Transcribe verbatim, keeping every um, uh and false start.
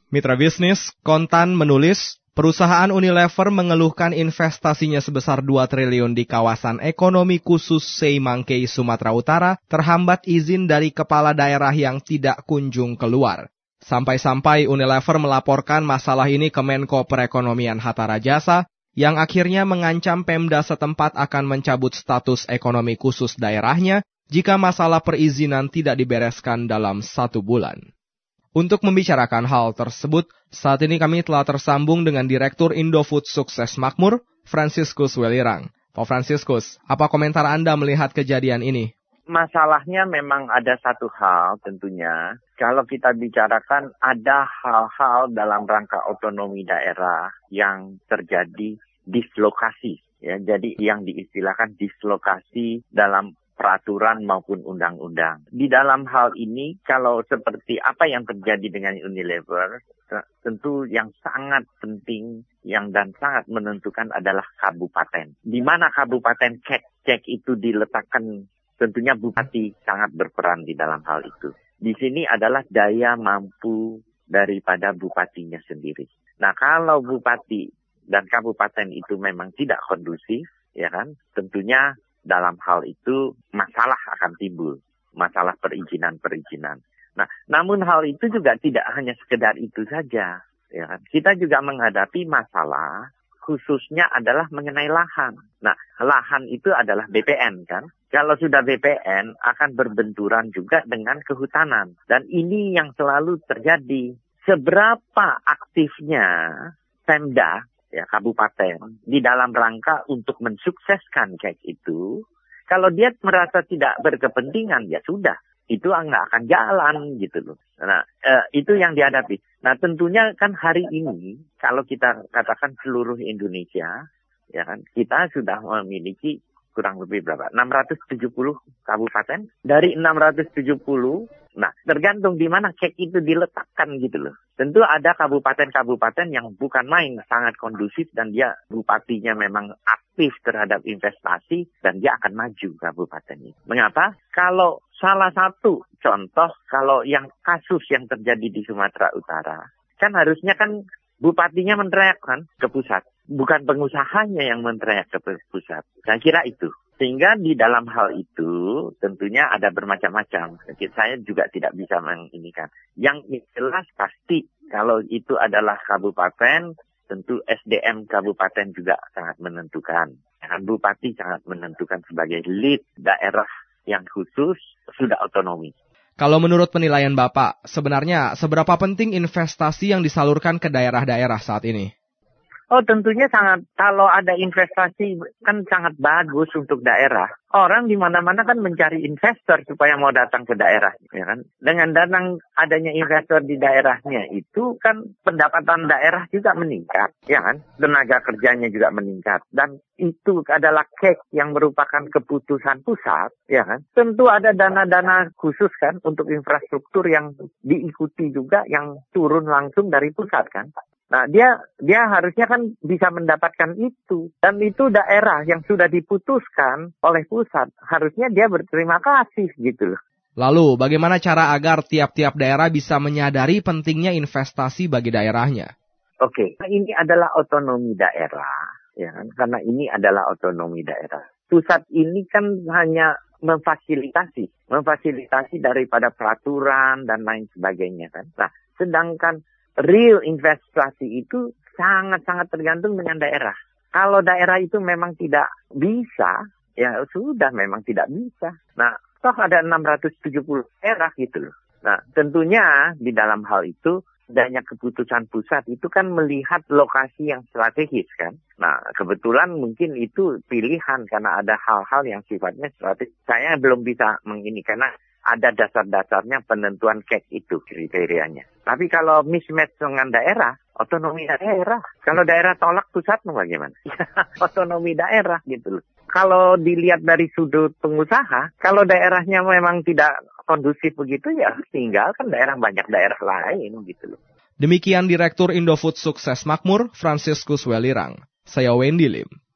Mitra bisnis, Kontan menulis, perusahaan Unilever mengeluhkan investasinya sebesar dua triliun di kawasan ekonomi khusus Seimangkei, Sumatera Utara, terhambat izin dari kepala daerah yang tidak kunjung keluar. Sampai-sampai Unilever melaporkan masalah ini ke Menko Perekonomian Hatta Rajasa, yang akhirnya mengancam Pemda setempat akan mencabut status ekonomi khusus daerahnya jika masalah perizinan tidak dibereskan dalam satu bulan. Untuk membicarakan hal tersebut, saat ini kami telah tersambung dengan Direktur Indofood Sukses Makmur, Franciscus Welirang. Pak Franciscus, apa komentar Anda melihat kejadian ini? Masalahnya memang ada satu hal tentunya. Kalau kita bicarakan ada hal-hal dalam rangka otonomi daerah yang terjadi dislokasi. Ya, jadi yang diistilahkan dislokasi dalam peraturan maupun undang-undang. Di dalam hal ini, kalau seperti apa yang terjadi dengan Unilever, tentu yang sangat penting yang dan sangat menentukan adalah kabupaten. Di mana kabupaten cek-cek itu diletakkan, tentunya bupati sangat berperan di dalam hal itu. Di sini adalah daya mampu daripada bupatinya sendiri. Nah, kalau bupati dan kabupaten itu memang tidak kondusif, ya kan, tentunya dalam hal itu masalah akan timbul, masalah perizinan-perizinan. Nah, namun hal itu juga tidak hanya sekedar itu saja, ya kan. Kita juga menghadapi masalah khususnya adalah mengenai lahan. Nah, lahan itu adalah B P N kan. Kalau sudah B P N akan berbenturan juga dengan kehutanan. Dan ini yang selalu terjadi. Seberapa aktifnya Pemda, ya kabupaten, di dalam rangka untuk mensukseskan cek itu, kalau dia merasa tidak berkepentingan, ya sudah. Itu nggak akan jalan gitu loh. Nah, eh, itu yang dihadapi. Nah, tentunya kan hari ini, kalau kita katakan seluruh Indonesia, ya kan, kita sudah memiliki kurang lebih berapa? enam ratus tujuh puluh kabupaten. Dari enam ratus tujuh puluh, nah tergantung di mana cek itu diletakkan gitu loh. Tentu ada kabupaten-kabupaten yang bukan main, sangat kondusif dan dia bupatinya memang aktif terhadap investasi dan dia akan maju kabupaten ini. Mengapa? Kalau salah satu contoh, kalau yang kasus yang terjadi di Sumatera Utara, kan harusnya kan bupatinya menteriak kan ke pusat. Bukan pengusahanya yang menteriak ke pusat. Saya kira itu. Sehingga di dalam hal itu tentunya ada bermacam-macam. Saya juga tidak bisa menginikan. Yang jelas pasti kalau itu adalah kabupaten, tentu S D M kabupaten juga sangat menentukan. Bupati sangat menentukan sebagai lead daerah yang khusus sudah otonomi. Kalau menurut penilaian Bapak, sebenarnya seberapa penting investasi yang disalurkan ke daerah-daerah saat ini? Oh, tentunya sangat, kalau ada investasi kan sangat bagus untuk daerah. Orang di mana-mana kan mencari investor supaya mau datang ke daerah, ya kan? Dengan datang adanya investor di daerahnya itu kan pendapatan daerah juga meningkat, ya kan? Tenaga kerjanya juga meningkat. Dan itu adalah cek yang merupakan keputusan pusat, ya kan? Tentu ada dana-dana khusus kan untuk infrastruktur yang diikuti juga yang turun langsung dari pusat kan? Nah, dia dia harusnya kan bisa mendapatkan itu. Dan itu daerah yang sudah diputuskan oleh pusat. Harusnya dia berterima kasih gitu loh. Lalu, bagaimana cara agar tiap-tiap daerah bisa menyadari pentingnya investasi bagi daerahnya? Oke, nah, ini adalah otonomi daerah. Ya kan? Karena ini adalah otonomi daerah. Pusat ini kan hanya memfasilitasi. Memfasilitasi daripada peraturan dan lain sebagainya kan. Nah, sedangkan real investasi itu sangat-sangat tergantung dengan daerah. Kalau daerah itu memang tidak bisa, ya sudah memang tidak bisa. Nah, toh ada enam ratus tujuh puluh daerah gitu loh. Nah, tentunya di dalam hal itu, adanya keputusan pusat itu kan melihat lokasi yang strategis kan. Nah, kebetulan mungkin itu pilihan karena ada hal-hal yang sifatnya strategis. Saya belum bisa mengini karena ada dasar-dasarnya penentuan cek itu kriterianya. Tapi kalau mismatch dengan daerah, otonomi daerah. Kalau daerah tolak pusat, bagaimana? Otonomi daerah gitu loh. Kalau dilihat dari sudut pengusaha, kalau daerahnya memang tidak kondusif begitu, ya tinggalkan daerah, banyak daerah lain gitu loh. Demikian Direktur Indofood Sukses Makmur, Franciscus Welirang. Saya Wendy Lim.